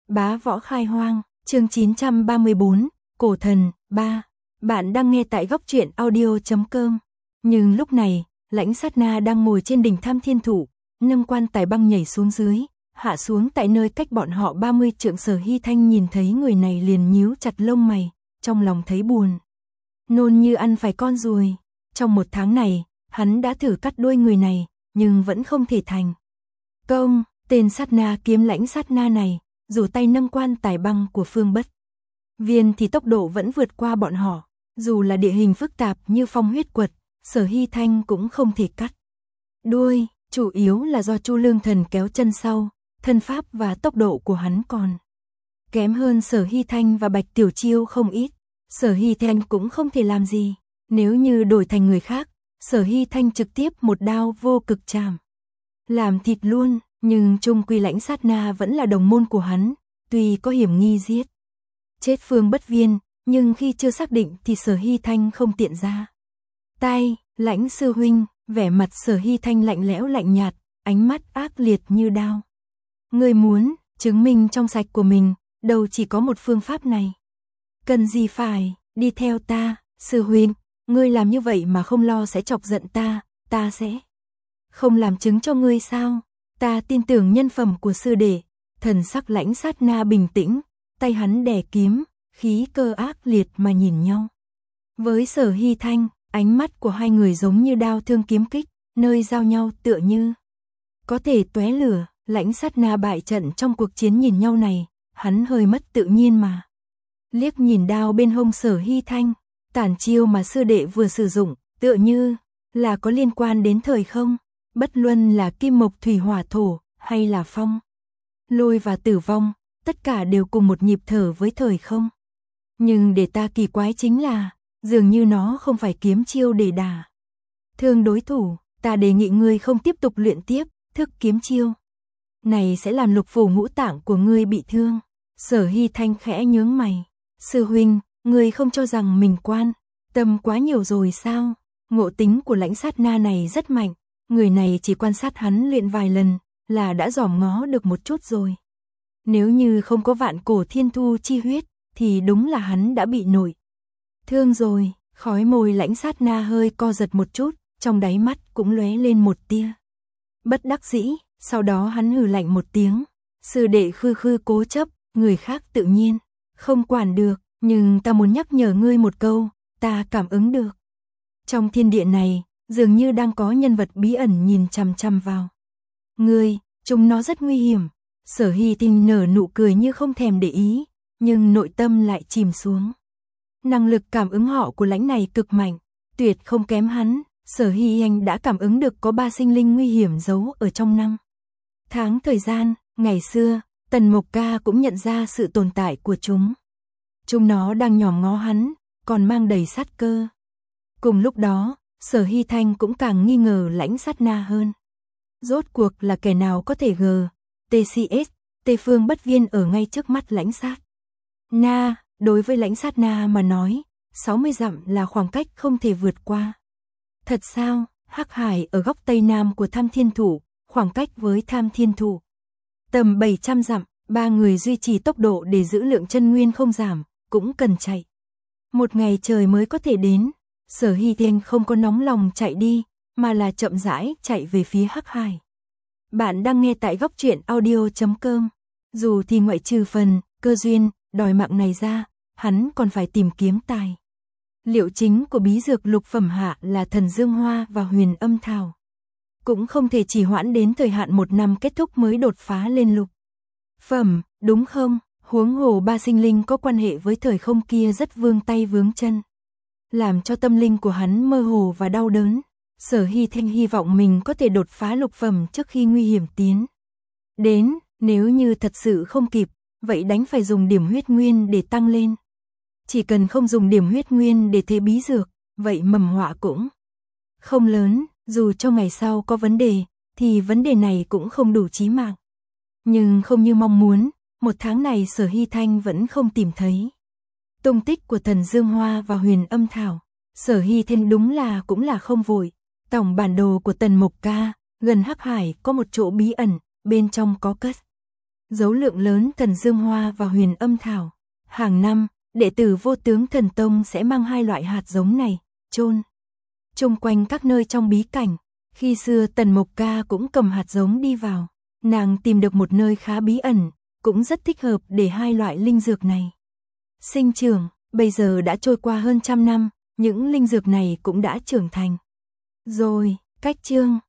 Bá võ khai hoang, chương 934, Cổ thần, 3. Bạn đang nghe tại góc truyện audio.com. Nhưng lúc này, Lãnh Sát Na đang ngồi trên đỉnh Tham Thiên Thụ, nâng quan tài băng nhảy xuống dưới, hạ xuống tại nơi cách bọn họ 30 trượng. Sở Hy Thanh nhìn thấy người này liền nhíu chặt lông mày, trong lòng thấy buồn. Nôn như ăn phải con ruồi. Trong một tháng này, hắn đã thử cắt đuôi người này, nhưng vẫn không thể thành công. Tên Sát Na kiếm Lãnh Sát Na này, dù tay nâng quan tài băng của Phương Bất Viên thì tốc độ vẫn vượt qua bọn họ. Dù là địa hình phức tạp như Phong Huyết Quật, Sở Hy Thanh cũng không thể cắt đuôi, chủ yếu là do Chu Lương Thần kéo chân sau, thân pháp và tốc độ của hắn còn kém hơn Sở Hy Thanh và Bạch Tiểu Chiêu không ít. Sở Hy Thanh cũng không thể làm gì, nếu như đổi thành người khác, Sở Hy Thanh trực tiếp một đao vô cực chạm làm thịt luôn, nhưng chung quy Lãnh Sát Na vẫn là đồng môn của hắn, tuy có hiểm nghi giết chết Phương Bất Viên, nhưng khi chưa xác định thì Sở Hy Thanh không tiện ra tay. Lãnh sư huynh, vẻ mặt Sở Hy Thanh lạnh lẽo lạnh nhạt, ánh mắt ác liệt như đao. Ngươi muốn chứng minh trong sạch của mình, đâu chỉ có một phương pháp này. Cần gì phải đi theo ta, sư huynh, ngươi làm như vậy mà không lo sẽ chọc giận ta sẽ không làm chứng cho ngươi sao? Ta tin tưởng nhân phẩm của sư đệ. Thần sắc Lãnh Sát Na bình tĩnh, tay hắn đè kiếm, khí cơ ác liệt mà nhìn nhau. Với Sở Hy Thanh, ánh mắt của hai người giống như đao thương kiếm kích, nơi giao nhau tựa như có thể tóe lửa. Lãnh Sát Na bại trận trong cuộc chiến nhìn nhau này, hắn hơi mất tự nhiên mà liếc nhìn đao bên hông Sở Hy Thanh, tản chiêu mà sư đệ vừa sử dụng, tựa như là có liên quan đến thời không, bất luân là kim mộc thủy hỏa thổ, hay là phong lôi và tử vong, tất cả đều cùng một nhịp thở với thời không. Nhưng để ta kỳ quái chính là, dường như nó không phải kiếm chiêu để đả thương đối thủ. Ta đề nghị ngươi không tiếp tục luyện tiếp, thức kiếm chiêu này sẽ làm lục phủ ngũ tạng của ngươi bị thương. Sở Hy Thanh khẽ nhướng mày. Sư huynh, ngươi không cho rằng mình quan tâm quá nhiều rồi sao? Ngộ tính của Lãnh Sát Na này rất mạnh, người này chỉ quan sát hắn luyện vài lần là đã dòm ngó được một chút rồi. Nếu như không có Vạn Cổ Thiên Thu chi huyết thì đúng là hắn đã bị nổi thương rồi. Khói môi Lãnh Sát Na hơi co giật một chút, trong đáy mắt cũng lóe lên một tia bất đắc dĩ, sau đó hắn hừ lạnh một tiếng. Sư đệ khư cố chấp, người khác tự nhiên không quản được, nhưng ta muốn nhắc nhở ngươi một câu, ta cảm ứng được. Trong thiên địa này, dường như đang có nhân vật bí ẩn nhìn chằm chằm vào ngươi, chúng nó rất nguy hiểm. Sở Hy Thanh nở nụ cười như không thèm để ý, nhưng nội tâm lại chìm xuống. Năng lực cảm ứng họ của Lãnh này cực mạnh, tuyệt không kém hắn. Sở Hy Thanh đã cảm ứng được có 3 sinh linh nguy hiểm giấu ở trong năm tháng thời gian. Ngày xưa, Tần Mộc Ca cũng nhận ra sự tồn tại của chúng. Chúng nó đang nhòm ngó hắn, còn mang đầy sát cơ. Cùng lúc đó, Sở Hy Thanh cũng càng nghi ngờ Lãnh Sát Na hơn. Rốt cuộc là kẻ nào có thể TCS, Phương Bất Viên ở ngay trước mắt Lãnh Sát Na? Đối với Lãnh Sát Na mà nói, 60 dặm là khoảng cách không thể vượt qua. Thật sao? Hắc Hải ở góc tây nam của Tham Thiên Thụ, khoảng cách với Tham Thiên Thụ tầm 700 dặm, 3 người duy trì tốc độ để giữ lượng chân nguyên không giảm, cũng cần chạy một ngày trời mới có thể đến. Sở Hy Thanh không có nóng lòng chạy đi, mà là chậm rãi chạy về phía Hắc Hải. Bạn đang nghe tại góc truyện audio.com. Dù thì ngoại trừ phần cơ duyên đòi mạng này ra, hắn còn phải tìm kiếm tài liệu chính của bí dược lục phẩm hạ là Thần Dương Hoa và Huyền Âm Thảo. Cũng không thể chỉ hoãn đến thời hạn 1 năm kết thúc mới đột phá lên lục phẩm, đúng không? Huống hồ 3 sinh linh có quan hệ với thời không kia rất vương tay vướng chân, làm cho tâm linh của hắn mơ hồ và đau đớn. Sở Hy Thanh hy vọng mình có thể đột phá lục phẩm trước khi nguy hiểm tiến đến. Nếu như thật sự không kịp, vậy đánh phải dùng điểm huyết nguyên để tăng lên. Chỉ cần không dùng điểm huyết nguyên để thế bí dược, vậy mầm họa cũng không lớn. Dù cho ngày sau có vấn đề, thì vấn đề này cũng không đủ chí mạng. Nhưng không như mong muốn, 1 tháng này Sở Hy Thanh vẫn không tìm thấy tung tích của Thần Dương Hoa và Huyền Âm Thảo. Sở Hy Thanh đúng là cũng là không vội. Tổng bản đồ của Tần Mộc Ca, gần Hắc Hải có một chỗ bí ẩn, bên trong có cất Dấu lượng lớn thần dương hoa và huyền âm thảo. Hàng năm, đệ tử Vô Tướng Thần Tông sẽ mang hai loại hạt giống này, chôn chung quanh các nơi trong bí cảnh. Khi xưa Tần Mộc Ca cũng cầm hạt giống đi vào. Nàng tìm được một nơi khá bí ẩn, cũng rất thích hợp để hai loại linh dược này sinh trưởng. Bây giờ đã trôi qua hơn 100 năm, những linh dược này cũng đã trưởng thành. Rồi, cách chương